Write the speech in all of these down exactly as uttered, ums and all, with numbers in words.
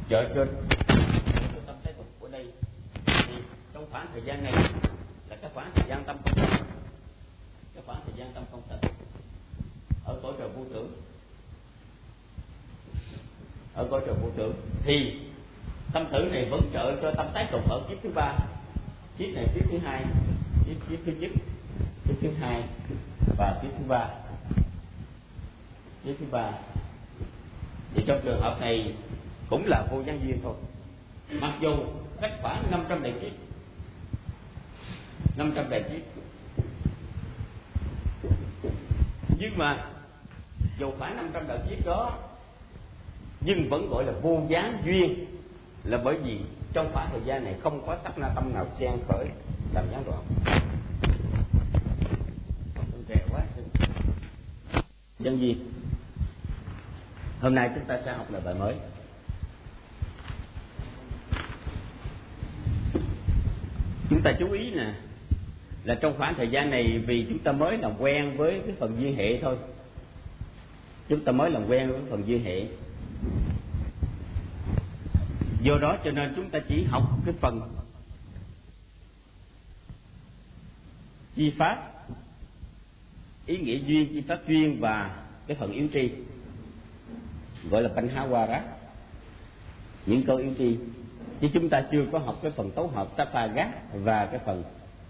trợ cho, cho tâm thái tục của đây. Thì trong khoảng thời gian này là cái khoảng thời gian tâm không sạch, cái khoảng thời gian tâm không sạch ở cõi trời vô tưởng, ở cõi trời vô tưởng thì tâm tử này vẫn trợ cho tâm tái tục ở kiếp thứ ba, kiếp này kiếp thứ hai, kiếp kiếp thứ nhất, kiếp thứ hai và kiếp thứ ba, kiếp thứ ba. Thì trong trường hợp này cũng là vô gián duyên thôi, mặc dù cách khoảng năm trăm đại kiếp, năm trăm đại kiếp, nhưng mà dù khoảng năm trăm đại kiếp đó nhưng vẫn gọi là vô gián duyên, là bởi vì trong khoảng thời gian này không có sắc na tâm nào xen khởi làm gián đoạn. Trẻ quá dân duyên. Hôm nay chúng ta sẽ học lại bài mới. Chúng ta chú ý nè, là trong khoảng thời gian này vì chúng ta mới làm quen với cái phần duyên hệ thôi, chúng ta mới làm quen với phần duyên hệ, do đó cho nên chúng ta chỉ học cái phần chi pháp, ý nghĩa duyên, chi pháp duyên và cái phần yếu tri, gọi là Panhawara, những câu yếu tri, chứ chúng ta chưa có học cái phần tấu hợp Tapagát và cái phần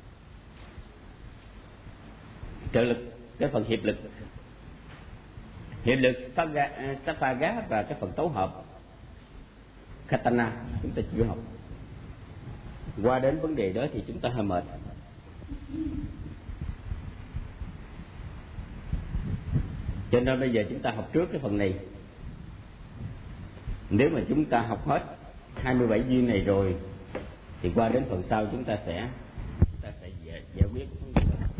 trợ lực, cái phần hiệp lực, hiệp lực Tapagát và cái phần tấu hợp Khatana chúng ta chưa học. Qua đến vấn đề đó thì chúng ta hơi mệt. Cho nên bây giờ chúng ta học trước cái phần này. Nếu mà chúng ta học hết hai mươi bảy duyên này rồi thì qua đến phần sau chúng ta sẽ chúng ta sẽ giải, giải quyết vấn đề đó.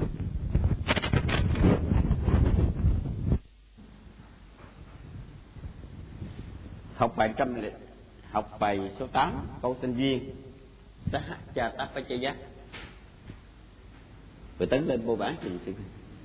Học bài trăm học bài số tám, câu sinh duyên Sahajatapachaya. Rồi tấn lên vô bản thì sự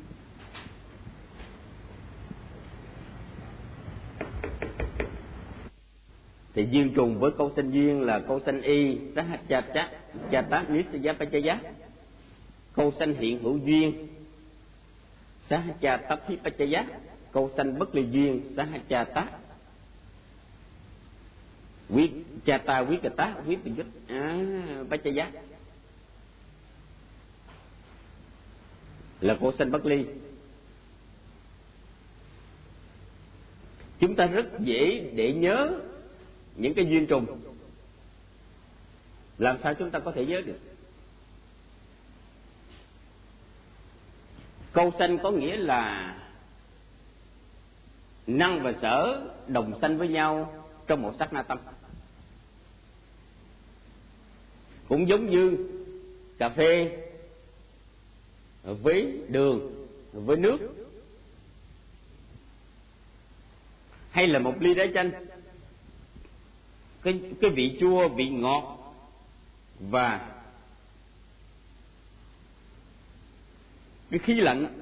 thì duyên trùng với câu sinh duyên là câu sanh y Sahajatapachaya, câu sanh hiện hữu duyên Sahajatapachaya, câu sanh bất ly duyên Sahajata quyết chata quyết tá quyết tình dứt à, Pachaya là câu sanh bất ly. Chúng ta rất dễ để nhớ những cái duyên trùng. Làm sao chúng ta có thể nhớ được? Câu sanh có nghĩa là năng và sở đồng sanh với nhau trong một sát na tâm. Cũng giống như cà phê với đường với nước, hay là một ly đá chanh, cái cái vị chua, vị ngọt và cái khí lạnh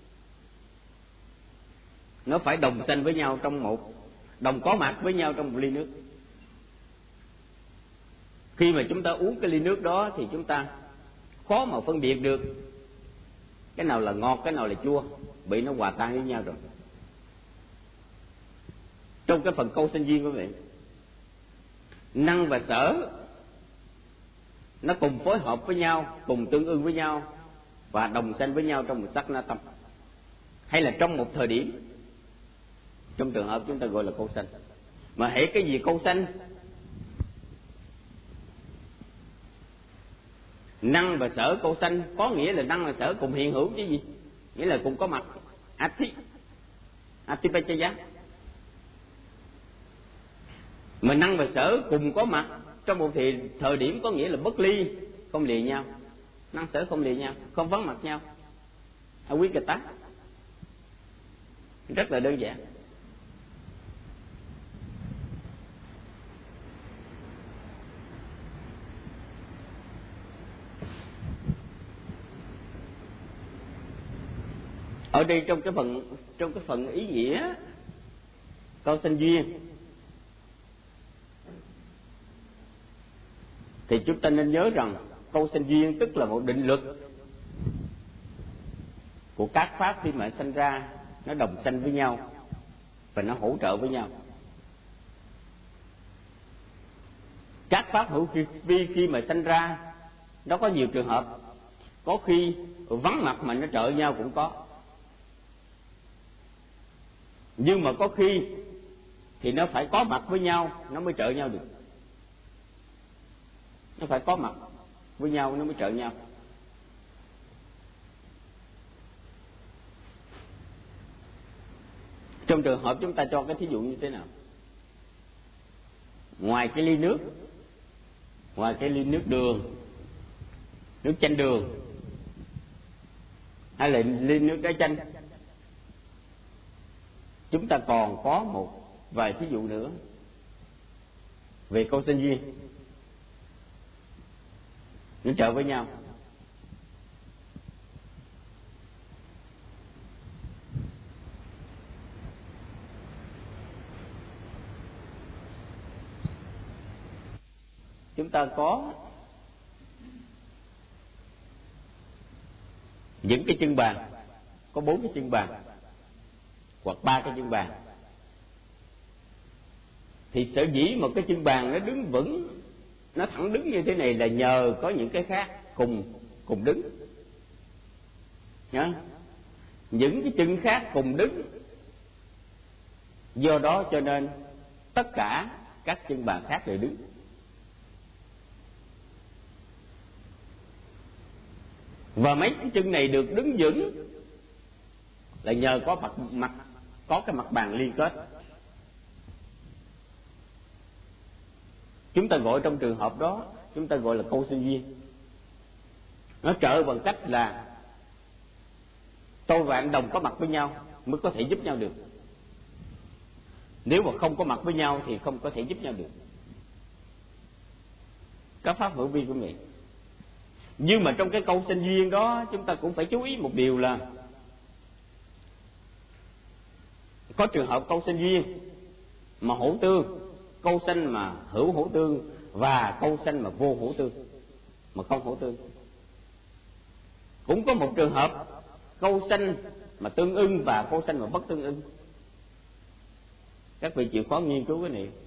nó phải đồng sanh với nhau trong một, đồng có mặt với nhau trong một ly nước. Khi mà chúng ta uống cái ly nước đó thì chúng ta khó mà phân biệt được cái nào là ngọt, cái nào là chua, bị nó hòa tan với nhau rồi. Trong cái phần câu sinh duyên quý vị, năng và sở nó cùng phối hợp với nhau, cùng tương ưng với nhau và đồng sanh với nhau trong một sắc na tâm, hay là trong một thời điểm. Trong trường hợp chúng ta gọi là câu sanh. Mà hễ cái gì câu sanh, năng và sở câu sanh có nghĩa là năng và sở cùng hiện hữu chứ gì, nghĩa là cùng có mặt. Ati Atipachaya. Mà năng và sở cùng có mặt trong một thì thời điểm có nghĩa là bất ly, không lìa nhau. Năng sở không lìa nhau, không vắng mặt nhau. Awikata. Rất là đơn giản. Ở đây trong cái phần trong cái phần ý nghĩa câu sanh duyên thì chúng ta nên nhớ rằng câu sanh duyên tức là một định luật của các pháp khi mà sanh ra, nó đồng sanh với nhau và nó hỗ trợ với nhau. Các pháp hữu vi khi mà sanh ra nó có nhiều trường hợp, có khi vắng mặt mà nó trợ nhau cũng có, nhưng mà có khi thì nó phải có mặt với nhau nó mới trợ nhau được. Nó phải có mặt với nhau nó mới trợ nhau. Trong trường hợp chúng ta cho cái thí dụ như thế nào? Ngoài cái ly nước, ngoài cái ly nước đường, nước chanh đường, hay là ly nước đá chanh, chúng ta còn có một vài thí dụ nữa về câu sanh duyên, nó trợ với nhau. Chúng ta có những cái chân bàn, có bốn cái chân bàn hoặc ba cái chân bàn, thì sở dĩ một cái chân bàn nó đứng vững, nó thẳng đứng như thế này là nhờ có những cái khác cùng cùng đứng. Nhá, những cái chân khác cùng đứng, do đó cho nên tất cả các chân bàn khác đều đứng. Và mấy cái chân này được đứng vững là nhờ có mặt mặt có cái mặt bàn liên kết. Chúng ta gọi trong trường hợp đó, chúng ta gọi là câu sanh duyên. Nó trợ bằng cách là tôi và anh Đồng có mặt với nhau mới có thể giúp nhau được. Nếu mà không có mặt với nhau thì không có thể giúp nhau được. Các pháp hữu vi cũng vậy. Nhưng mà trong cái câu sanh duyên đó, chúng ta cũng phải chú ý một điều là có trường hợp câu sanh duyên mà hữu tương, câu sanh mà hữu hữu tương, và câu sanh mà vô hữu tương, mà không hữu tương. Cũng có một trường hợp câu sanh mà tương ưng và câu sanh mà bất tương ưng. Các vị chịu khó nghiên cứu cái này.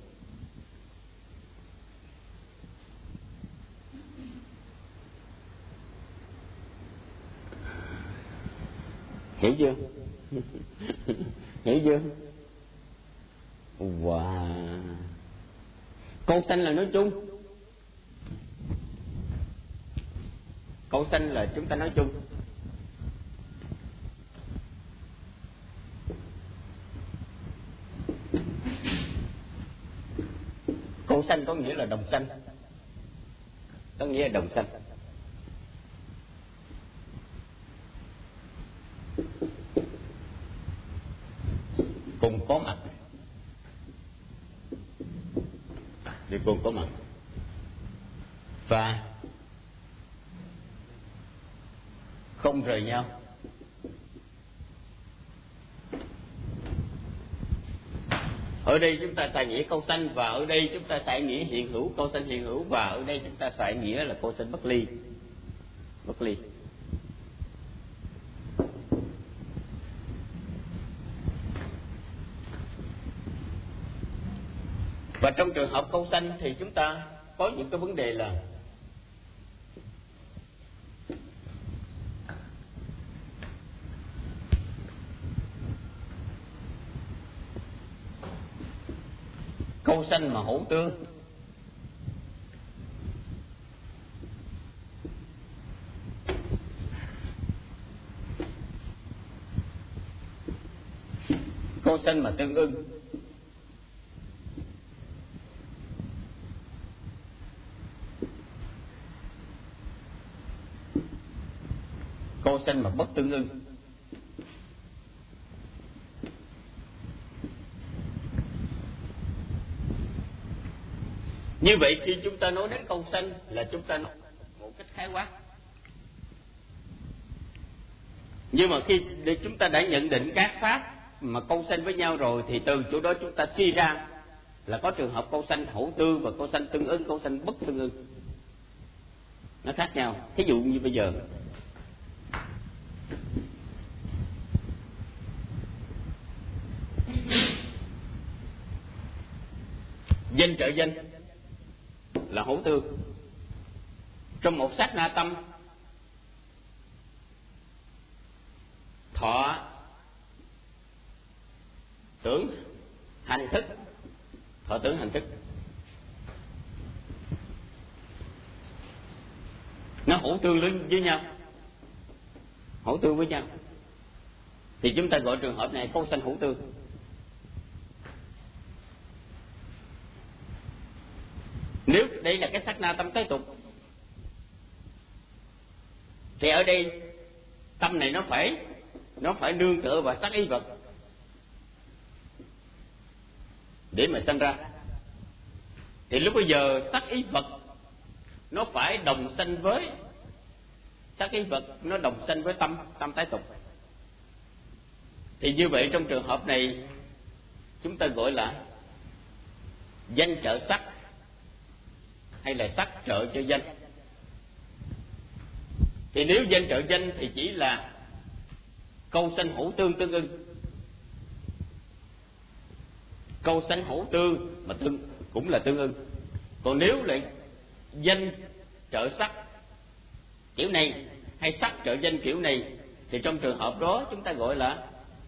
Hiểu chưa? Hiểu chưa? Wow. Câu sanh là nói chung. Câu sanh là chúng ta nói chung. Câu sanh có nghĩa là đồng sanh. Có nghĩa là đồng sanh. Cùng có mặt, thì cùng có mặt và không rời nhau. Ở đây chúng ta xài nghĩa câu sanh, và ở đây chúng ta xài nghĩa hiện hữu, câu sanh hiện hữu, và ở đây chúng ta xài nghĩa là câu sanh bất ly. Bất ly. Và trong trường hợp câu sanh thì chúng ta có những cái vấn đề là câu sanh mà hữu tương, câu sanh mà tương ưng, câu sanh mà bất tương ưng. Như vậy khi chúng ta nói đến câu sanh là chúng ta nói một cách khái quát. Nhưng mà khi chúng ta đã nhận định các pháp mà câu sanh với nhau rồi, thì từ chỗ đó chúng ta suy ra là có trường hợp câu sanh hữu tương và câu sanh tương ưng, câu sanh bất tương ưng. nó khác nhau. Thí dụ như bây giờ danh trợ danh là hữu tương. Trong một sát na tâm, thọ tưởng hành thức, thọ tưởng hành thức nó hữu tương với nhau, hữu tương với nhau, thì chúng ta gọi trường hợp này câu sanh hữu tương. Nếu đây là cái sát na tâm tái tục, thì ở đây tâm này nó phải nó phải nương tựa vào sắc ý vật để mà sanh ra. Thì lúc bây giờ sắc ý vật nó phải đồng sanh với sắc ý vật, nó đồng sanh với tâm tâm tái tục. Thì như vậy trong trường hợp này chúng ta gọi là danh trợ sắc hay là sắc trợ cho danh. Thì nếu danh trợ danh thì chỉ là câu sanh hữu tương tương ưng, câu sanh hữu tương mà tương cũng là tương ưng. Còn nếu lại danh trợ sắc kiểu này hay sắc trợ danh kiểu này, thì trong trường hợp đó chúng ta gọi là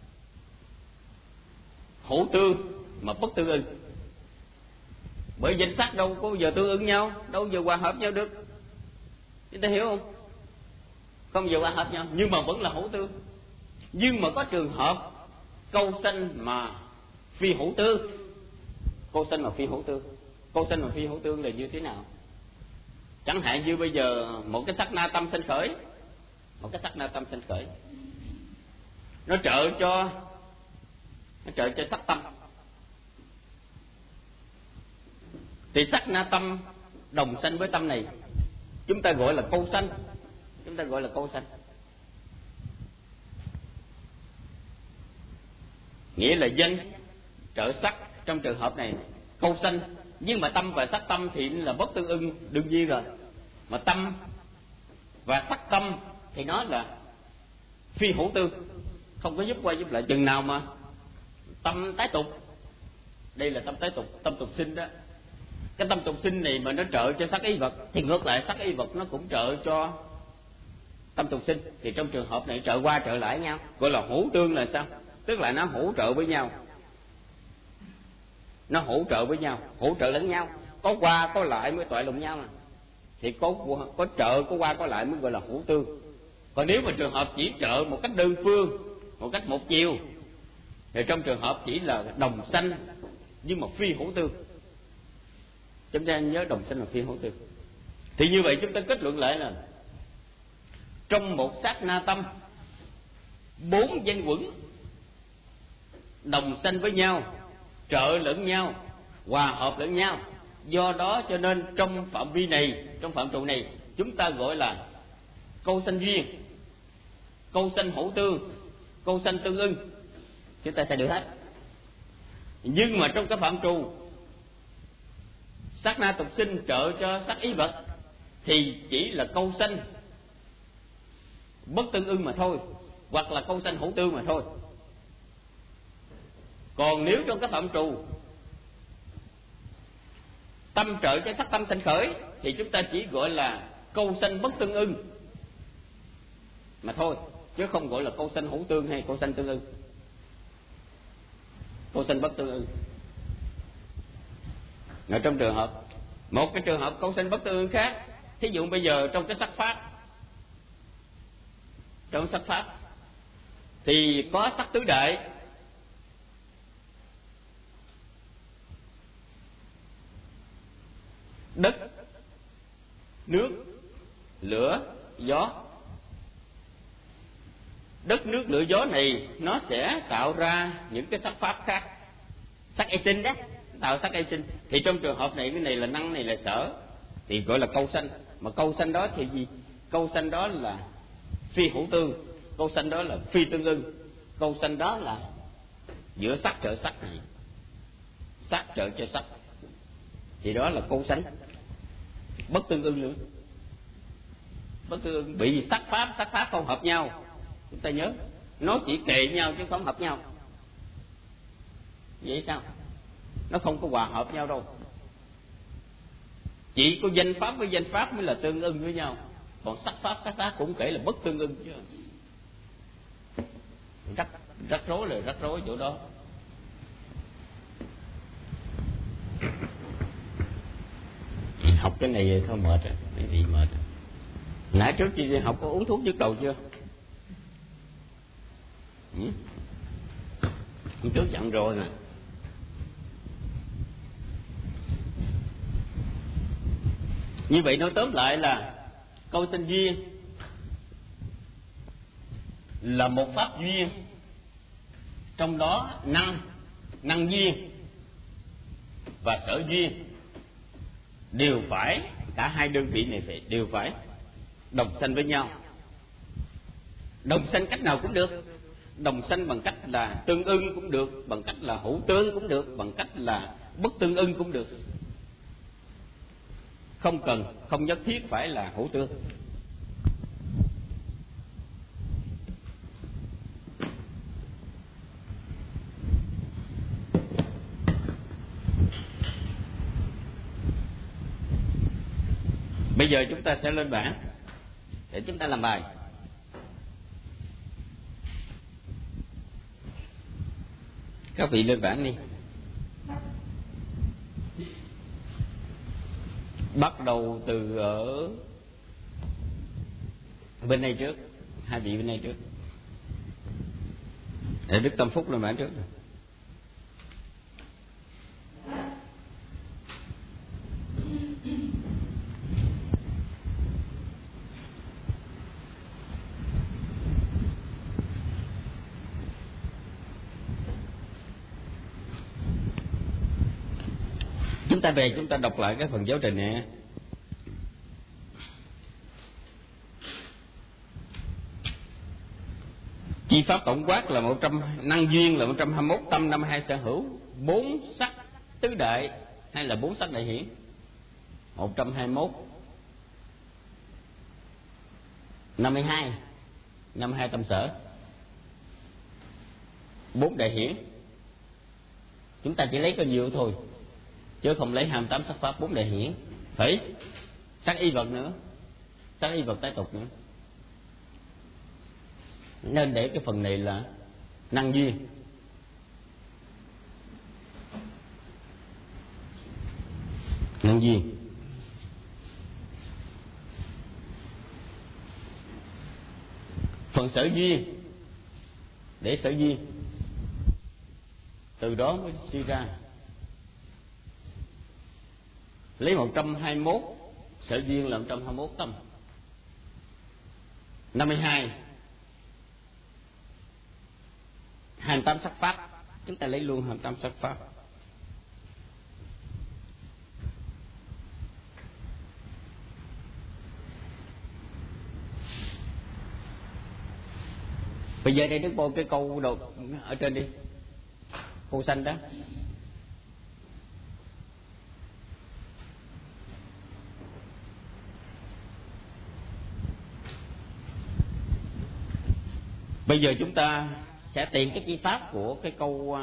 hữu tương mà bất tương ưng. Bởi danh sắc đâu có giờ tương ứng nhau, đâu giờ hòa hợp nhau được. Chúng ta hiểu không? Không giờ hòa hợp nhau, nhưng mà vẫn là hữu tương. Nhưng mà có trường hợp câu sanh mà phi hữu tương. Câu sanh mà phi hữu tương. Câu sanh mà phi hữu tương là như thế nào? Chẳng hạn như bây giờ một cái sắc na tâm sanh khởi, một cái sắc na tâm sanh khởi, nó trợ cho nó trợ cho sắc tâm. Thì sắc na tâm đồng sanh với tâm này, chúng ta gọi là câu sanh, chúng ta gọi là câu sanh. Nghĩa là danh trợ sắc trong trường hợp này câu sanh, nhưng mà tâm và sắc tâm thì là bất tương ưng đương nhiên rồi. Mà tâm và sắc tâm thì nó là phi hữu tương, không có giúp qua giúp lại. Chừng nào mà tâm tái tục, đây là tâm tái tục, tâm tục sinh đó, cái tâm tục sinh này mà nó trợ cho sắc ý vật, thì ngược lại sắc ý vật nó cũng trợ cho tâm tục sinh. Thì trong trường hợp này trợ qua trợ lại nhau, gọi là hữu tương là sao? Tức là nó hỗ trợ với nhau, nó hỗ trợ với nhau, hỗ trợ lẫn nhau, có qua có lại mới toại lụng nhau mà. Thì có có trợ có qua có lại mới gọi là hữu tương. Còn nếu mà trường hợp chỉ trợ một cách đơn phương, một cách một chiều, thì trong trường hợp chỉ là đồng sanh nhưng mà phi hữu tương. Chúng ta nhớ đồng sanh là phi hữu tương. Thì như vậy chúng ta kết luận lại là trong một sát na tâm, bốn danh quẩn đồng sanh với nhau, trợ lẫn nhau, hòa hợp lẫn nhau. Do đó cho nên trong phạm vi này, trong phạm trù này, chúng ta gọi là câu sanh duyên, câu sanh hữu tương, câu sanh tương ưng, chúng ta sẽ được hết. Nhưng mà trong cái phạm trù sát na tục sinh trợ cho sắc ý vật thì chỉ là câu sanh bất tương ưng mà thôi, hoặc là câu sanh hữu tương mà thôi. Còn nếu trong cái phạm trù tâm trợ cho sắc tâm sanh khởi thì chúng ta chỉ gọi là câu sanh bất tương ưng mà thôi, chứ không gọi là câu sanh hữu tương hay câu sanh tương ưng. Câu sanh bất tương ưng. Ở trong trường hợp một cái trường hợp câu sanh bất tương ưng khác, thí dụ bây giờ trong cái sắc pháp, trong sắc pháp thì có sắc tứ đại, đất, nước, lửa, gió. Đất, nước, lửa, gió này nó sẽ tạo ra những cái sắc pháp khác, sắc y sinh đó, tạo sắc y sinh. Thì trong trường hợp này, cái này là năng, này là sở, thì gọi là câu sanh. Mà câu sanh đó thì gì? Câu sanh đó là phi hữu tương, câu sanh đó là phi tương ưng, câu sanh đó là giữa sắc trợ sắc này, sắc trợ cho sắc, thì đó là câu sanh bất tương ưng nữa. bất tương ưng. Bị sắc pháp, sắc pháp không hợp nhau. Chúng ta nhớ, nó chỉ kệ nhau chứ không hợp nhau. Vậy sao? Nó không có hòa hợp nhau đâu. Chỉ có danh pháp với danh pháp mới là tương ưng với nhau. Còn sắc pháp, sắc pháp cũng kể là bất tương ưng chứ. Rắc, rắc rối là rắc rối chỗ đó. Học cái này thôi mệt rồi, cái gì mệt rồi. Nãy trước chị học có uống thuốc nhức đầu chưa? Ừ? Hôm trước dặn rồi nè. Như vậy nói tóm lại là câu sanh duyên là một pháp duyên, trong đó năng, năng duyên và sở duyên đều phải, cả hai đơn vị này phải đều phải đồng sanh với nhau. Đồng sanh cách nào cũng được. Đồng sanh bằng cách là tương ưng cũng được, bằng cách là hữu tương cũng được, bằng cách là bất tương ưng cũng được. Không cần, không nhất thiết phải là hữu tương. Bây giờ chúng ta sẽ lên bảng để chúng ta làm bài. Các vị lên bảng đi. Bắt đầu từ ở bên này trước. Hai vị bên này trước. Để Đức Tâm Phúc lên bảng trước. Chúng ta về chúng ta đọc lại cái phần giáo trình này. Chi pháp tổng quát là một trăm, năng duyên là một trăm hai mươi mốt, tâm năm mươi hai sở hữu, bốn sắc tứ đại hay là bốn sắc đại hiển. một trăm hai mươi mốt, năm mươi hai, năm mươi hai tâm sở, bốn đại hiển. Chúng ta chỉ lấy có nhiều thôi, chứ không lấy hai mươi tám sắc pháp, bốn đại hiển. Phải sắc y vật nữa, sắc y vật tái tục nữa. Nên để cái phần này là năng duyên. Năng duyên. Phần sở duyên, để sở duyên, từ đó mới suy ra. Lấy một trăm hai mươi mốt, sở duyên là một trăm hai mươi mốt tâm. năm mươi hai, hai mươi tám sắc pháp. Chúng ta lấy luôn hai mươi tám sắc pháp. Bây giờ đây Đức Bồ cái câu đầu ở trên đi, câu xanh đó. Bây giờ chúng ta sẽ tìm cái chi pháp của cái câu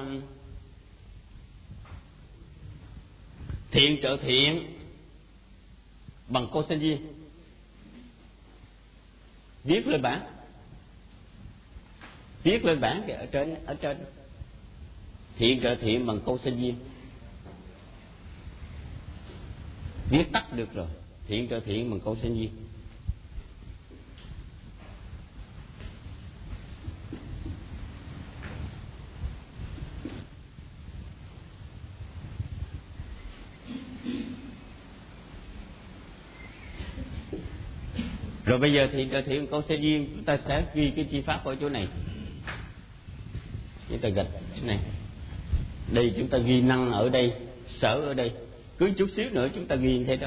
thiện trợ thiện bằng câu sanh duyên. Viết lên bảng, viết lên bảng kìa, ở trên, ở trên. Thiện trợ thiện bằng câu sanh duyên. Viết tắt được rồi. Thiện trợ thiện bằng câu sanh duyên. Rồi bây giờ thì trợ thiện câu sanh duyên, chúng ta sẽ ghi cái chi pháp ở chỗ này. Chúng ta gạch chỗ này. Đây chúng ta ghi năng ở đây, sở ở đây. Cứ chút xíu nữa chúng ta ghi như thế đó.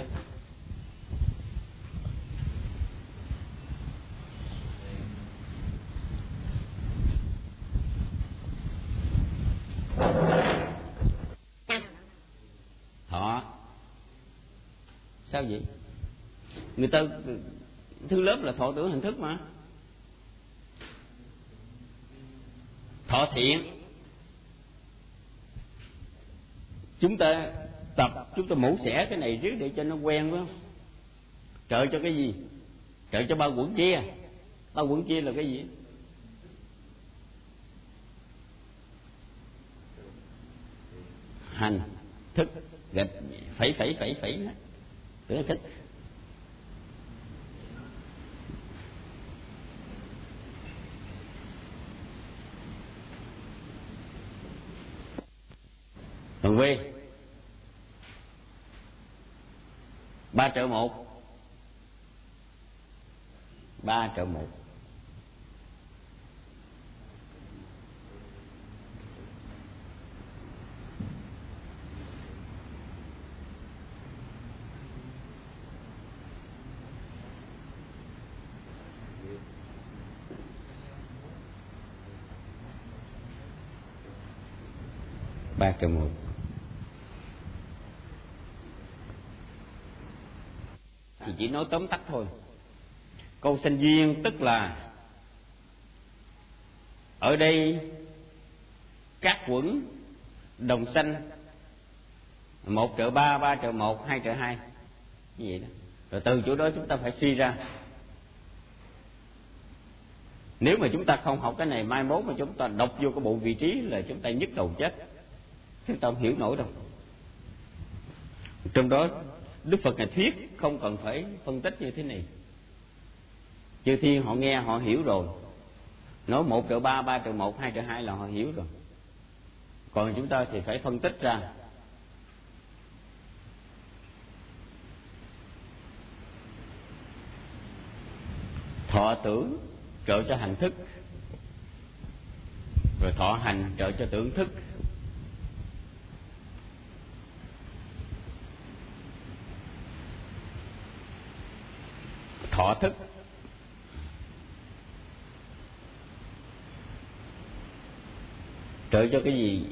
Họ sao vậy? Người ta thứ lớp là thọ tưởng hành thức mà. Thọ thiện, chúng ta tập, chúng ta mổ xẻ cái này trước để cho nó quen, phải không? Trợ cho cái gì? Trợ cho ba quẩn kia. Ba quẩn kia là cái gì? Hành, thức, gạch, phẩy phẩy phẩy phẩy đó. Tức là thích. Phần V ba trợ một, ba trợ một. Ba trợ một. Thì chỉ nói tóm tắt thôi. Câu sanh duyên tức là ở đây các quẩn đồng sanh, một trợ ba, ba trợ một, hai trợ hai, như vậy đó. Rồi từ chỗ đó chúng ta phải suy ra. Nếu mà chúng ta không học cái này, mai mốt mà chúng ta đọc vô cái bộ vị trí là chúng ta nhức đầu chết, chúng ta không hiểu nổi đâu. Trong đó Đức Phật Ngài thuyết không cần phải phân tích như thế này. Chư thiên họ nghe họ hiểu rồi. Nói một trợ ba, ba trợ một, hai trợ hai là họ hiểu rồi. Còn chúng ta thì phải phân tích ra. Thọ tưởng trợ cho hành thức, rồi thọ hành trợ cho tưởng thức. Thọ thức trợ cho cái gì?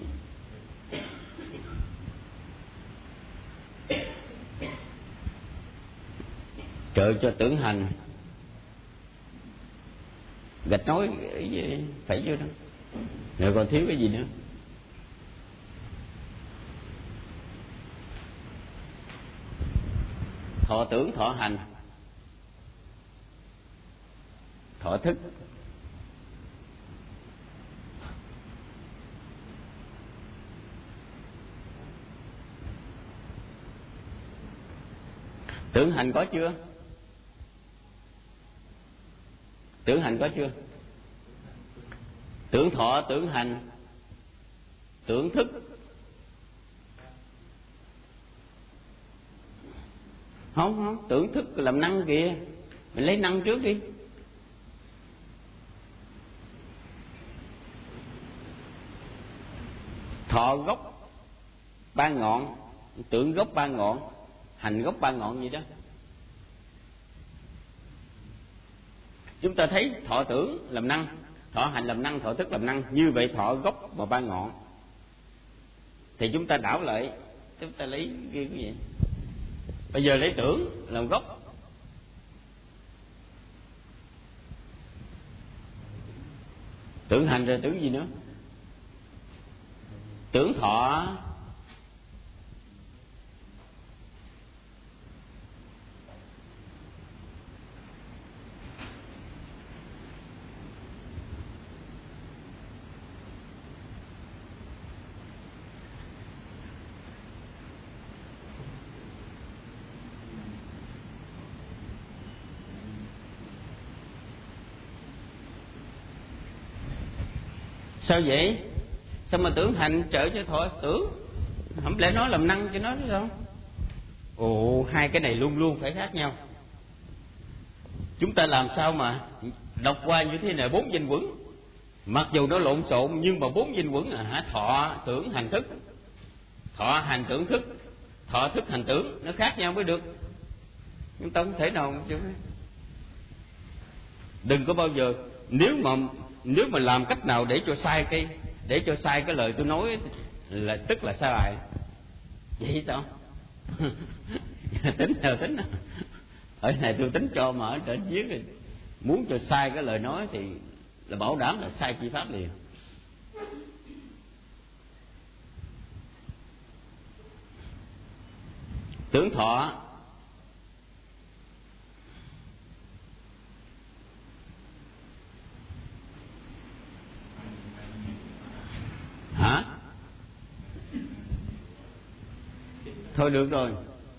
Trợ cho tưởng hành. Gạch nói phải vô đó. Rồi còn thiếu cái gì nữa? Thọ tưởng, thọ hành, thọ thức. Tưởng hành có chưa? Tưởng hành có chưa? Tưởng thọ, tưởng hành, tưởng thức. Không, không, tưởng thức làm năng kìa. Mình lấy năng trước đi. Thọ gốc ba ngọn, tưởng gốc ba ngọn, hành gốc ba ngọn gì đó. Chúng ta thấy thọ tưởng làm năng, thọ hành làm năng, thọ thức làm năng. Như vậy thọ gốc và ba ngọn. Thì chúng ta đảo lại, chúng ta lấy cái gì? Bây giờ lấy tưởng làm gốc. Tưởng hành rồi tưởng gì nữa? Tưởng thọ. Sao vậy? Sao mà tưởng hành trợ cho thọ tưởng? Không lẽ nói làm năng cho nó chứ sao? Ồ, hai cái này luôn luôn phải khác nhau. Chúng ta làm sao mà đọc qua như thế này bốn danh quẩn, mặc dù nó lộn xộn nhưng mà bốn danh quẩn là hả? Thọ tưởng hành thức, thọ hành tưởng thức, thọ thức hành tưởng, nó khác nhau mới được. Chúng ta không thể nào chứ. Đừng có bao giờ, nếu mà nếu mà làm cách nào để cho sai cái để cho sai cái lời tôi nói là tức là sai bài. Vậy sao? Tính nào tính nào. Ở này tôi tính cho, mà ở trên dưới thì muốn cho sai cái lời nói thì là bảo đảm là sai chi pháp liền. Tưởng thọ hả? Thôi được rồi.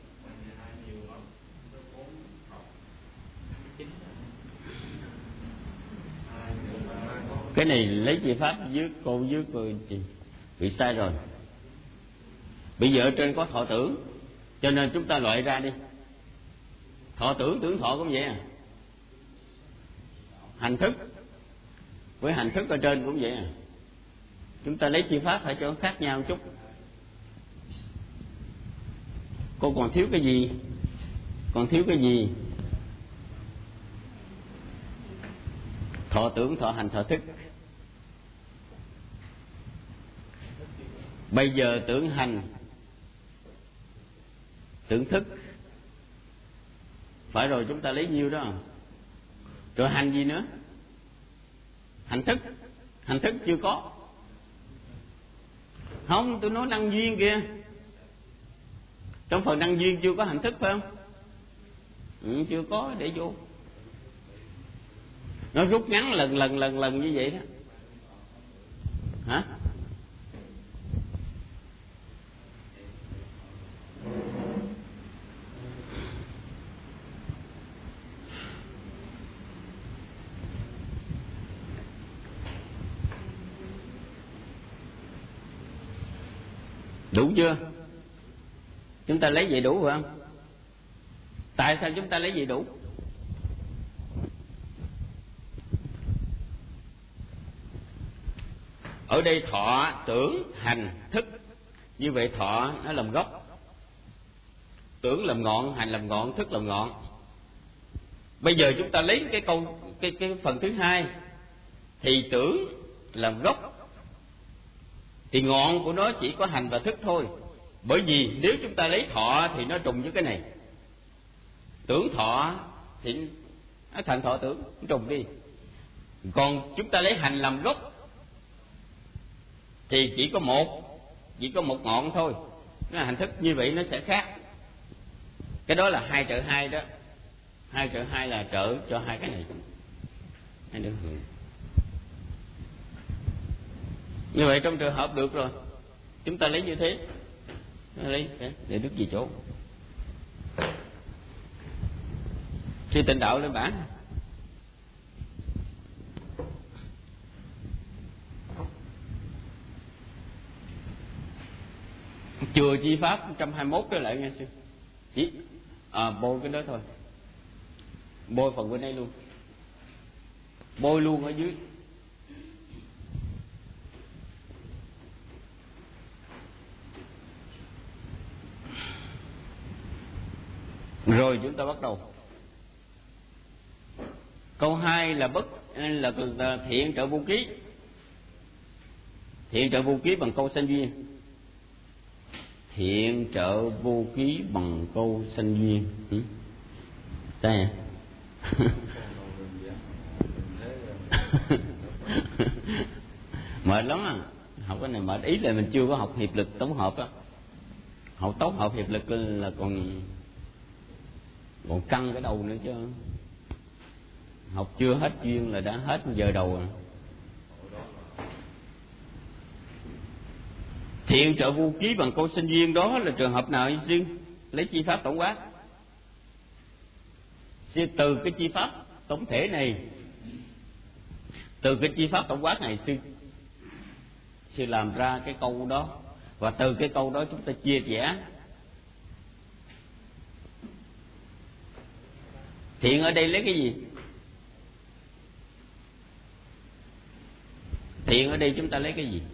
Cái này lấy chi pháp dưới cô dưới cô chị bị sai rồi. Bây giờ ở trên có thọ tưởng, cho nên chúng ta loại ra đi. Thọ tưởng, tưởng thọ cũng vậy à. Hành thức với hành thức ở trên cũng vậy à. Chúng ta lấy chi pháp phải cho nó khác nhau một chút. Cô còn thiếu cái gì? Còn thiếu cái gì? Thọ tưởng, thọ hành, thọ thức. Bây giờ tưởng hành, tưởng thức. Phải rồi, chúng ta lấy nhiêu đó. Rồi hành gì nữa? Hành thức. Hành thức chưa có. Không, tôi nói năng duyên kìa. Trong phần năng duyên chưa có hành thức phải không? Ừ, chưa có, để vô. Nó rút ngắn lần lần lần lần như vậy đó. Hả? Đủ chưa? Chúng ta lấy vậy đủ phải không? Tại sao chúng ta lấy vậy đủ? Ở đây thọ, tưởng, hành, thức. Như vậy thọ nó làm gốc, tưởng làm ngọn, hành làm ngọn, thức làm ngọn. Bây giờ chúng ta lấy cái câu cái cái phần thứ hai, thì tưởng làm gốc, thì ngọn của nó chỉ có hành và thức thôi. Bởi vì nếu chúng ta lấy thọ thì nó trùng với cái này. Tưởng thọ thì nó thành thọ tưởng, nó trùng đi. Còn chúng ta lấy hành làm gốc thì chỉ có một, chỉ có một ngọn thôi, nó là hành thức. Như vậy nó sẽ khác. Cái đó là hai trợ hai đó. Hai trợ hai là trợ cho hai cái này. Hai đứa. Như vậy trong trường hợp được rồi, chúng ta lấy như thế. Lấy để đức gì chỗ. Sư Tịnh Đạo lên bảng. Chùa chi pháp một trăm hai mươi mốt trở lại nghe sư. Chỉ à, bôi cái đó thôi. Bôi phần bên đây luôn. Bôi luôn ở dưới. Rồi chúng ta bắt đầu. Câu hai là bất là, là thiện trợ vô ký. Thiện trợ vô ký bằng câu sanh duyên. Thiện trợ vô ký bằng câu sanh duyên. Ừ? Đây à? Mệt lắm à. Học cái này mệt. Ý là mình chưa có học hiệp lực tổng hợp á. Học tốt học hiệp lực là còn còn căng cái đầu nữa chứ. Học chưa hết duyên là đã hết giờ đầu rồi. Thiện trợ vô ký bằng câu sanh duyên đó là trường hợp nào sư? Lấy chi pháp tổng quát. Từ cái chi pháp tổng thể này, từ cái chi pháp tổng quát này sư sư làm ra cái câu đó, và từ cái câu đó chúng ta chia rẽ. Thiện ở đây lấy cái gì? Thiện ở đây chúng ta lấy cái gì?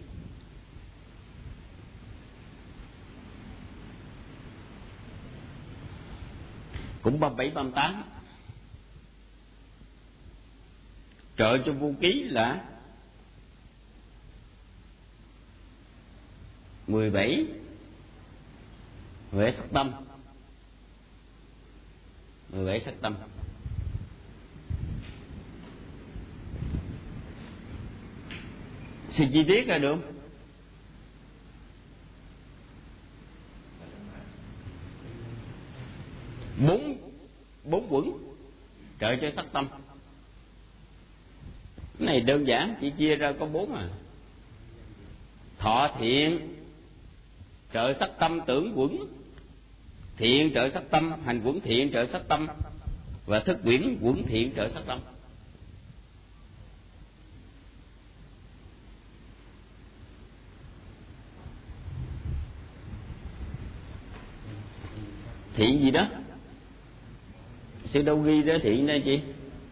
Cũng ba mươi bảy, ba mươi tám. Trợ cho vô ký là mười bảy. Huệ sắc tâm. mười bảy sắc tâm. Sự chi tiết ra được không? Bốn bốn quẩn trợ cho sắc tâm. Cái này đơn giản, chỉ chia ra có bốn à. Thọ thiện trợ sắc tâm tưởng quẩn, thiện trợ sắc tâm, hành quẩn thiện trợ sắc tâm, và thức quyển quẩn thiện trợ sắc tâm. Thiện gì đó? Sư đâu ghi đó thiện đây chị?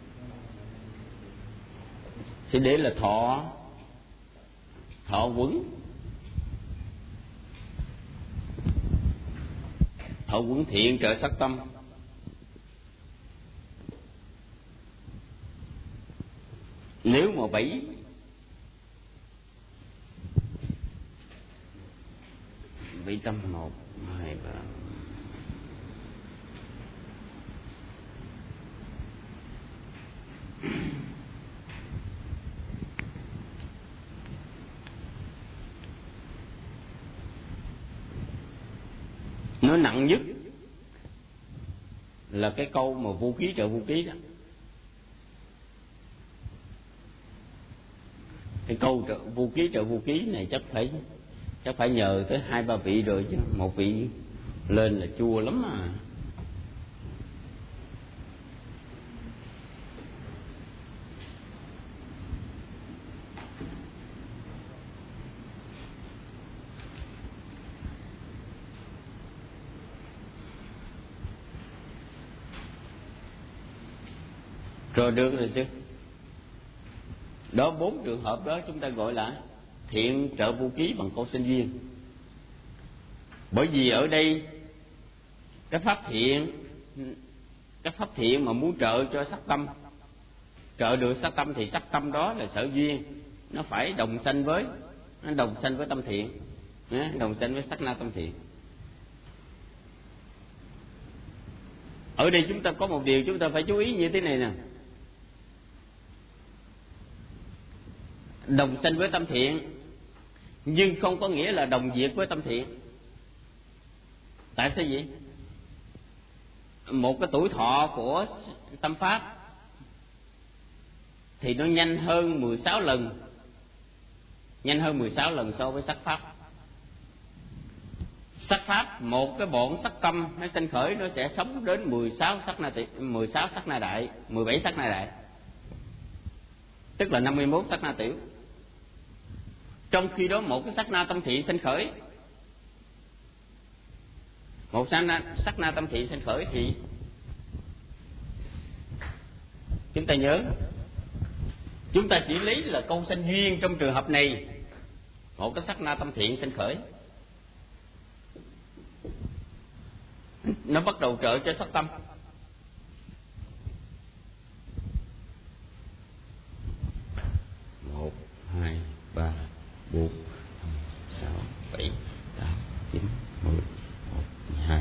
Sư để là thọ, thọ quẩn, thọ quẩn thiện trợ sắc tâm. Nếu mà bảy bảy tâm một hai ba, nó nặng nhất là cái câu mà vô ký trợ vô ký đó. Cái câu trợ, vô ký trợ vô ký này chắc phải chắc phải nhờ tới hai ba vị rồi chứ, một vị lên là chua lắm à. Rồi được rồi chứ. Đó, bốn trường hợp đó chúng ta gọi là thiện trợ vô ký bằng câu sinh duyên. Bởi vì ở đây cái pháp thiện, cái pháp thiện mà muốn trợ cho sắc tâm, trợ được sắc tâm thì sắc tâm đó là sở duyên, nó phải đồng sanh với, nó đồng sanh với tâm thiện, đồng sanh với sắc na tâm thiện. Ở đây chúng ta có một điều chúng ta phải chú ý như thế này nè. Đồng sanh với tâm thiện nhưng không có nghĩa là đồng diệt với tâm thiện. Tại sao vậy? Một cái tuổi thọ của tâm pháp thì nó nhanh hơn mười sáu lần, nhanh hơn mười sáu lần so với sắc pháp. Sắc pháp, một cái bọn sắc tâm nó sanh khởi, nó sẽ sống đến mười sáu sắc na, mười sáu sắc na đại, mười bảy sắc na đại, tức là năm mươi mốt sắc na tiểu. Trong khi đó một cái sắc na tâm thị sanh khởi, một sắc na, sắc na tâm thị sanh khởi thì chúng ta nhớ, chúng ta chỉ lấy là câu sanh duyên trong trường hợp này, một cái sắc na tâm thiện sanh khởi, nó bắt đầu trợ cho sắc tâm. Một, hai, ba, bốn, sáu, bảy, tám, chín, mười, một, hai,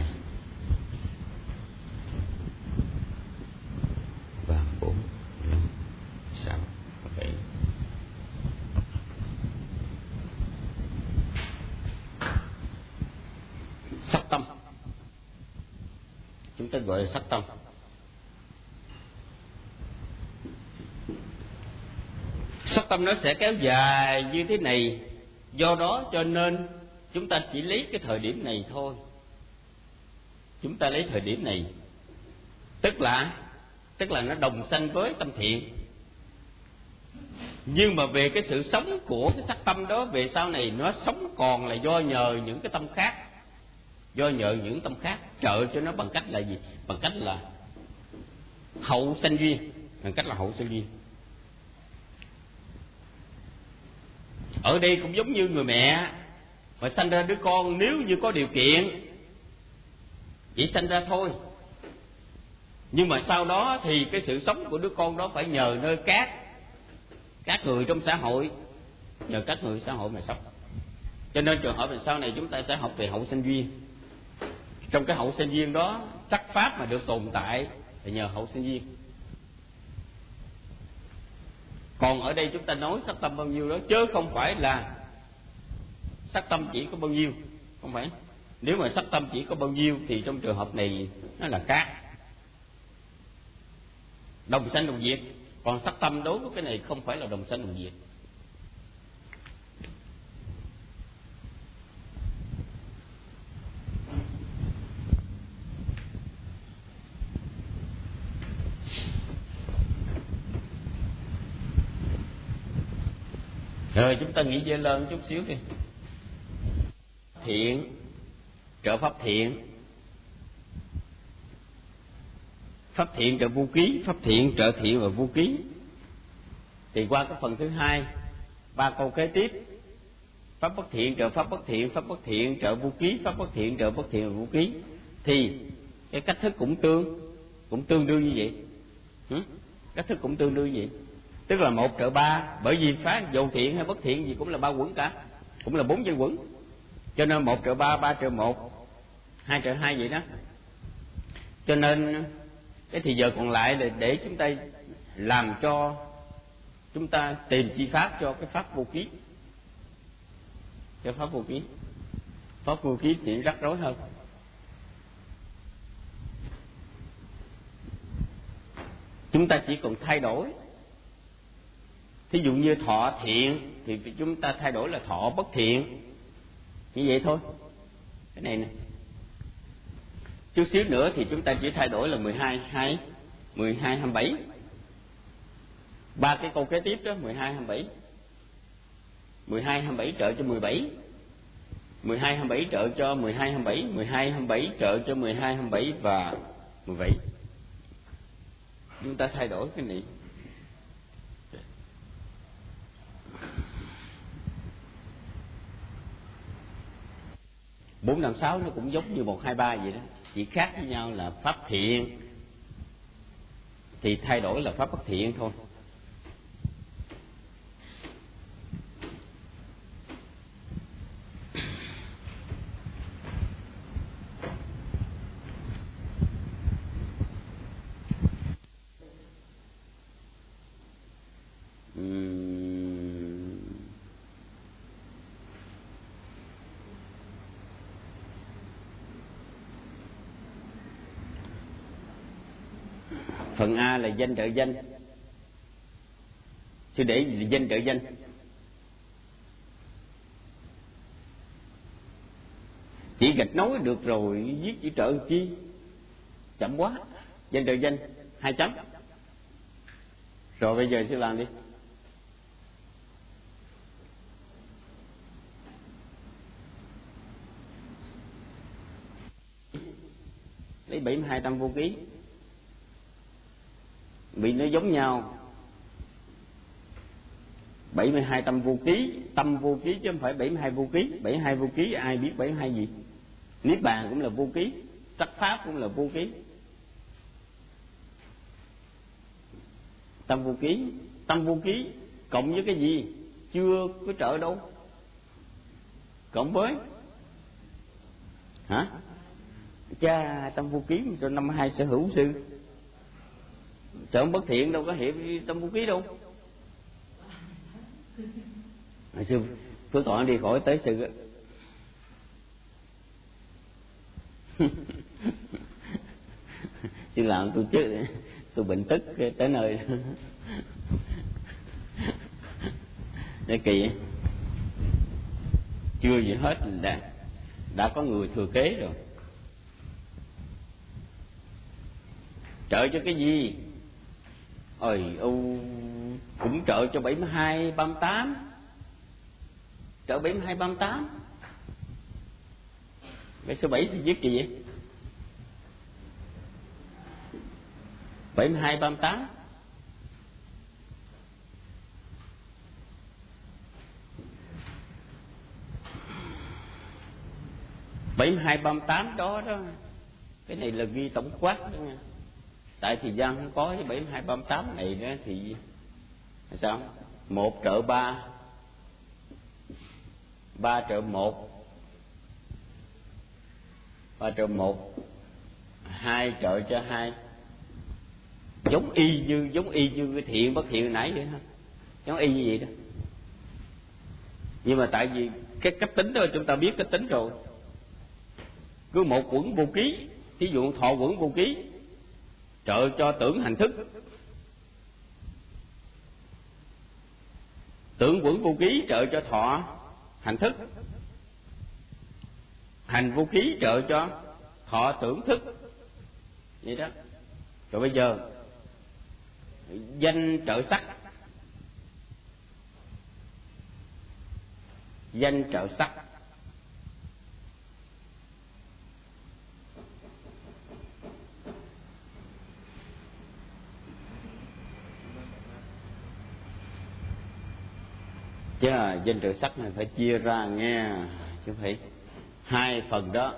ba, bốn, năm, sáu, bảy. Sắc tâm, chúng ta gọi là sắc tâm. Sắc tâm nó sẽ kéo dài như thế này, do đó cho nên chúng ta chỉ lấy cái thời điểm này thôi. Chúng ta lấy thời điểm này, tức là tức là nó đồng sanh với tâm thiện. Nhưng mà về cái sự sống của cái sắc tâm đó về sau này, nó sống còn là do nhờ những cái tâm khác, do nhờ những tâm khác trợ cho nó bằng cách là gì? Bằng cách là hậu sanh duyên, bằng cách là hậu sanh duyên. Ở đây cũng giống như người mẹ mà sanh ra đứa con, nếu như có điều kiện chỉ sanh ra thôi, nhưng mà sau đó thì cái sự sống của đứa con đó phải nhờ nơi các các người trong xã hội, nhờ các người xã hội mà sống. Cho nên trường hợp này sau này chúng ta sẽ học về hậu sanh duyên. Trong cái hậu sanh duyên đó, sắc pháp mà được tồn tại là nhờ hậu sinh duyên. Còn ở đây chúng ta nói sắc tâm bao nhiêu đó, chứ không phải là sắc tâm chỉ có bao nhiêu. Không phải. Nếu mà sắc tâm chỉ có bao nhiêu thì trong trường hợp này nó là cát, đồng sanh đồng diệt. Còn sắc tâm đối với cái này không phải là đồng sanh đồng diệt. Rồi chúng ta nghĩ dễ lên chút xíu đi. Thiện trợ pháp thiện, pháp thiện trợ vô ký, pháp thiện trợ thiện và vô ký. Thì qua cái phần thứ hai, ba câu kế tiếp, pháp bất thiện trợ pháp bất thiện, pháp bất thiện trợ vô ký, pháp bất thiện trợ bất thiện và vô ký, thì cái cách thức cũng tương cũng tương đương như vậy. ừ? Cách thức cũng tương đương như vậy. Tức là một trợ ba, bởi vì phá dầu thiện hay bất thiện gì cũng là ba quẩn cả, cũng là bốn dây quẩn. Cho nên một trợ ba, ba trợ một, hai trợ hai vậy đó. Cho nên cái thì giờ còn lại là để chúng ta làm cho chúng ta tìm chi pháp cho cái pháp vô ký, cho pháp vô ký. Pháp vô ký thì rắc rối hơn. Chúng ta chỉ còn thay đổi. Thí dụ như thọ thiện thì chúng ta thay đổi là thọ bất thiện, như vậy thôi. Cái này nè, chút xíu nữa thì chúng ta chỉ thay đổi là mười hai, hai, mười hai, hai mươi bảy. Ba cái câu kế tiếp đó, mười hai, hai mươi bảy. mười hai, hai mươi bảy trợ cho mười bảy. mười hai, hai mươi bảy trợ cho mười hai, hai mươi bảy. mười hai, hai mươi bảy trợ cho mười hai, hai mươi bảy và mười bảy. Chúng ta thay đổi cái này. Bốn, năm, sáu nó cũng giống như một, hai, ba vậy đó. Chỉ khác với nhau là pháp thiện thì thay đổi là pháp bất thiện thôi. Phần A là danh trợ danh. Sư để danh trợ danh. Chỉ gạch nối được rồi, viết chữ trợ chi chậm quá. Danh trợ danh hai chấm. Rồi bây giờ sư làm đi. Lấy bảy mươi hai tâm vô ký, vì nó giống nhau. Bảy mươi hai tâm vô ký, tâm vô ký chứ không phải bảy mươi hai vô ký. Bảy mươi hai vô ký ai biết bảy mươi hai gì. Niết bàn cũng là vô ký, sắc pháp cũng là vô ký. Tâm vô ký, tâm vô ký cộng với cái gì? Chưa có trợ đâu. Cộng với hả? Cha, tâm vô ký cho năm hai sở hữu sư. Sở bất thiện đâu có hiệp tâm vô ký đâu. Hồi xưa Phước Toản đi khỏi tới sư á. Chứ làm tôi chết, tôi bệnh tức tới nơi. Để kỳ chưa gì hết đã, đã có người thừa kế rồi. Trợ cho cái gì? Ôi âu, cũng trợ cho bảy mươi hai, ba mươi tám. Trợ bảy mươi hai, ba mươi tám. Cái số bảy thì viết gì vậy? bảy mươi hai, ba mươi tám. bảy mươi hai, ba mươi tám đó đó. Cái này là ghi tổng quát đó nha. Tại thì gian không có với bảy mươi hai, ba mươi tám này nữa thì sao? Một trợ ba, ba trợ một, ba trợ một, hai trợ cho hai, giống y như giống y như cái thiện bất thiện nãy vậy ha, giống y như vậy đó. Nhưng mà tại vì cái cách tính đó chúng ta biết cách tính rồi, cứ một quẩn vô ký, thí dụ thọ quẩn vô ký trợ cho tưởng hành thức, tưởng quẩn vô ký trợ cho thọ hành thức, hành vô ký trợ cho thọ tưởng thức, vậy đó. Rồi bây giờ danh trợ sắc, danh trợ sắc, chứ danh trợ sắc này phải chia ra nghe, chứ phải hai phần đó.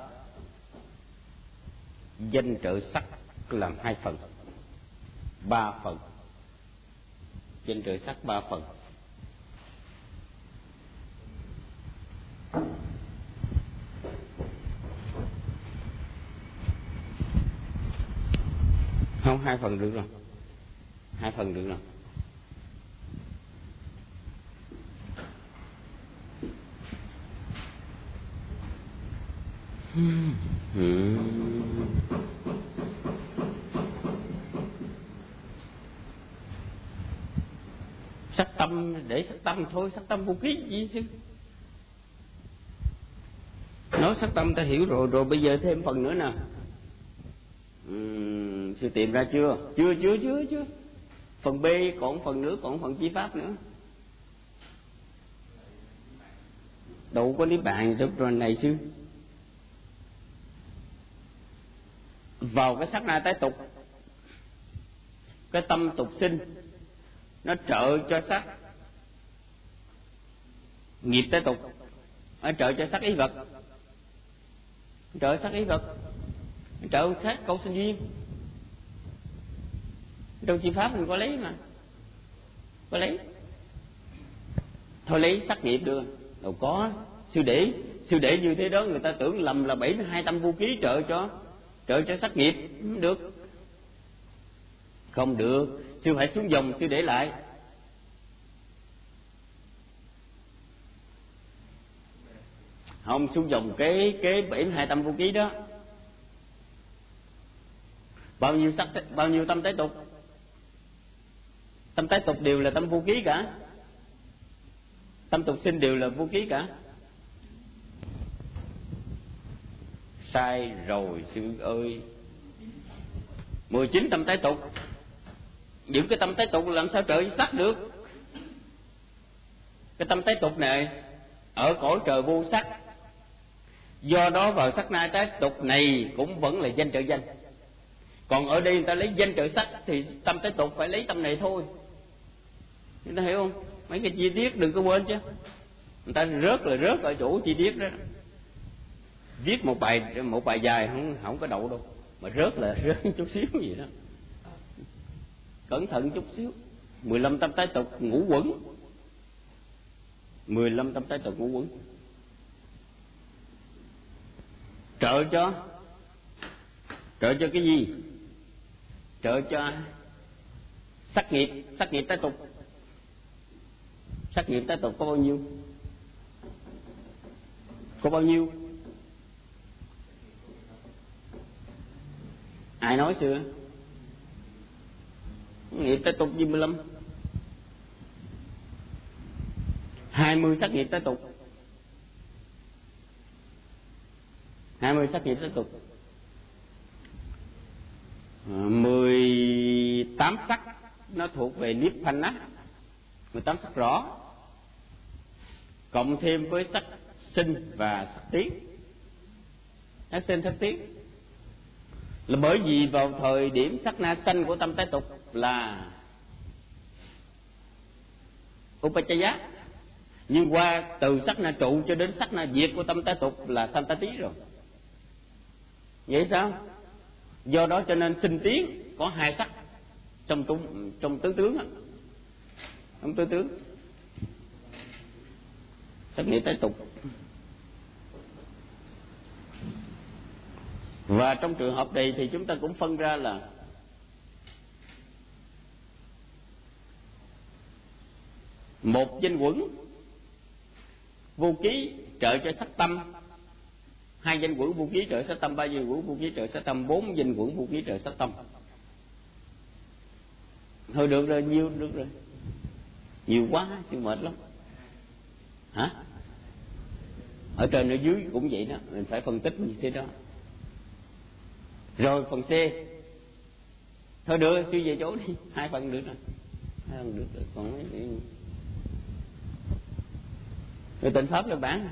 Danh trợ sắc làm hai phần, ba phần. Danh trợ sắc ba phần. Không, hai phần được rồi, hai phần được rồi. Hmm. Sắc tâm để sắc tâm thôi, sắc tâm vô ký gì chứ. Nói sắc tâm ta hiểu rồi, rồi bây giờ thêm phần nữa nè. Uhm, sư tìm ra chưa? Chưa chưa chưa chưa. Phần B còn phần nữa, còn phần chi pháp nữa. Đâu có lý bàn được rồi này sư. Vào cái sát na tái tục, cái tâm tục sinh nó trợ cho sắc nghiệp tái tục, nó trợ cho sắc ý vật, trợ sắc ý vật, trợ sát câu sinh duyên. Trong chi pháp mình có lấy mà, có lấy. Thôi lấy sắc nghiệp được đâu có. Sư để sư để như thế đó người ta tưởng lầm là bảy mươi hai tâm vô ký trợ cho trợ cho sắc nghiệp. Không được, không được. Sư phải xuống dòng sư để lại. Không xuống dòng cái cái bảy mươi hai tâm vô ký đó. Bao nhiêu sắc, bao nhiêu tâm tái tục? Tâm tái tục đều là tâm vô ký cả. Tâm tục sinh đều là vô ký cả. Sai rồi sư ơi. Mười chín tâm tái tục, những cái tâm tái tục làm sao trợ với sắc được? Cái tâm tái tục này ở cõi trời vô sắc, do đó vào sắc na tái tục này cũng vẫn là danh trợ danh. Còn ở đây người ta lấy danh trợ sắc thì tâm tái tục phải lấy tâm này thôi. Người ta hiểu không? Mấy cái chi tiết đừng có quên chứ. Người ta rớt là rớt ở chỗ chi tiết đó. Viết một bài một bài dài không không có đậu đâu, mà rớt là rớt chút xíu gì đó. Cẩn thận chút xíu. Mười lăm tâm tái tục ngũ quẩn, mười lăm tâm tái tục ngũ quẩn trợ cho trợ cho cái gì? Trợ cho sắc nghiệp. Sắc nghiệp tái tục. Sắc nghiệp tái tục có bao nhiêu? Có bao nhiêu? Ai nói xưa? Nghiệp tái tục gì mười lăm? Hai mươi sắc nghiệp tái tục. Hai mươi sắc nghiệp tái tục. Mười tám sắc nó thuộc về Nibbana, mười tám sắc rõ, cộng thêm với sắc sinh và sắc tiến. Sắc sinh sắc tiến là bởi vì vào thời điểm sắc na sanh của tâm tái tục là Upachaya, nhưng qua từ sắc na trụ cho đến sắc na diệt của tâm tái tục là Santati rồi. Vậy sao? Do đó cho nên sinh tiến có hai sắc trong tu, trong tứ tướng á, trong tứ tướng. Sắc nghiệp tái tục. Và trong trường hợp này thì chúng ta cũng phân ra là một danh quẩn vô ký trợ cho sắc tâm, hai danh quẩn vô ký trợ sắc tâm, ba danh quẩn vô ký trợ sắc tâm, bốn danh quẩn vô ký trợ sắc tâm. Thôi được rồi, nhiêu được rồi, nhiều quá siêu mệt lắm. Hả? Ở trên ở dưới cũng vậy đó, mình phải phân tích như thế đó. Rồi phần C, thôi được, suy về chỗ đi, hai phần được rồi, hai phần được rồi, còn mấy cái rồi tịnh pháp là bản.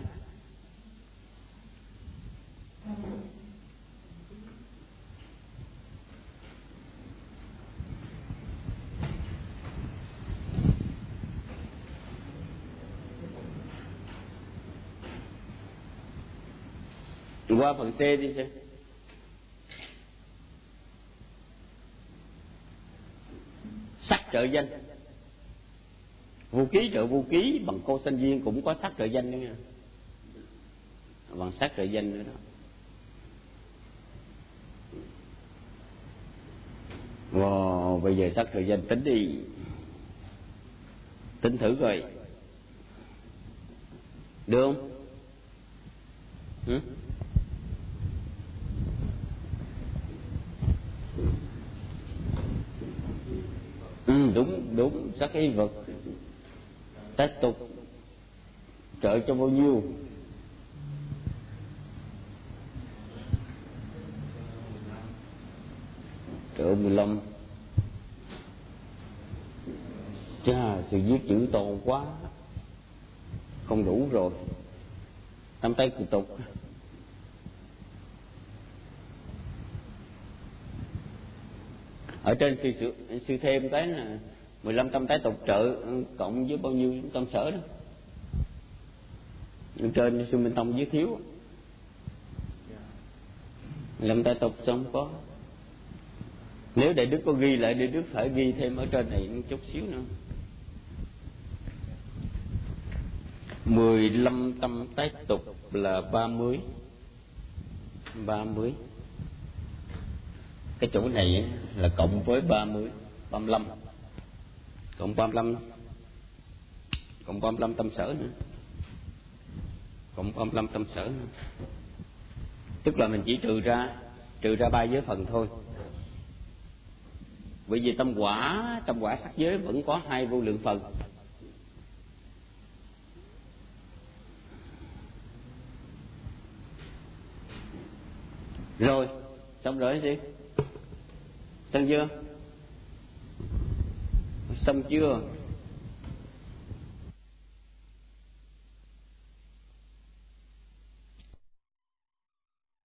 Qua phần C đi xem. Sắc trợ danh, vô ký trợ vô ký bằng cô sanh viên cũng có sắc trợ danh nữa nha, bằng sắc trợ danh nữa đó. Wow, bây giờ sắc trợ danh tính đi, tính thử coi được không? Ừ? Ừ, đúng đúng, sắc ý vật tác tục trợ cho bao nhiêu? Trợ mười lăm. Chà, sự viết chữ to quá, không đủ rồi. Tam tay cụ tục. Ở trên sư, sư, sư thêm cái là mười lăm tâm tái tục trợ cộng với bao nhiêu tâm sở đó. Ở trên sư Minh Tông với thiếu mười lăm tái tục xong có. Nếu Đại Đức có ghi lại, Đại Đức phải ghi thêm ở trên này một chút xíu nữa. Mười lăm tâm tái tục là ba mươi. Ba mươi. Cái chỗ này là cộng với ba mươi, ba mươi lăm. Cộng ba mươi lăm. Cộng ba mươi lăm tâm sở nữa. Cộng ba mươi lăm tâm sở nữa. Tức là mình chỉ trừ ra trừ ra ba giới phần thôi. Bởi vì tâm quả, tâm quả sắc giới vẫn có hai vô lượng phần. Rồi, xong rồi gì? Xong chưa? Xong chưa?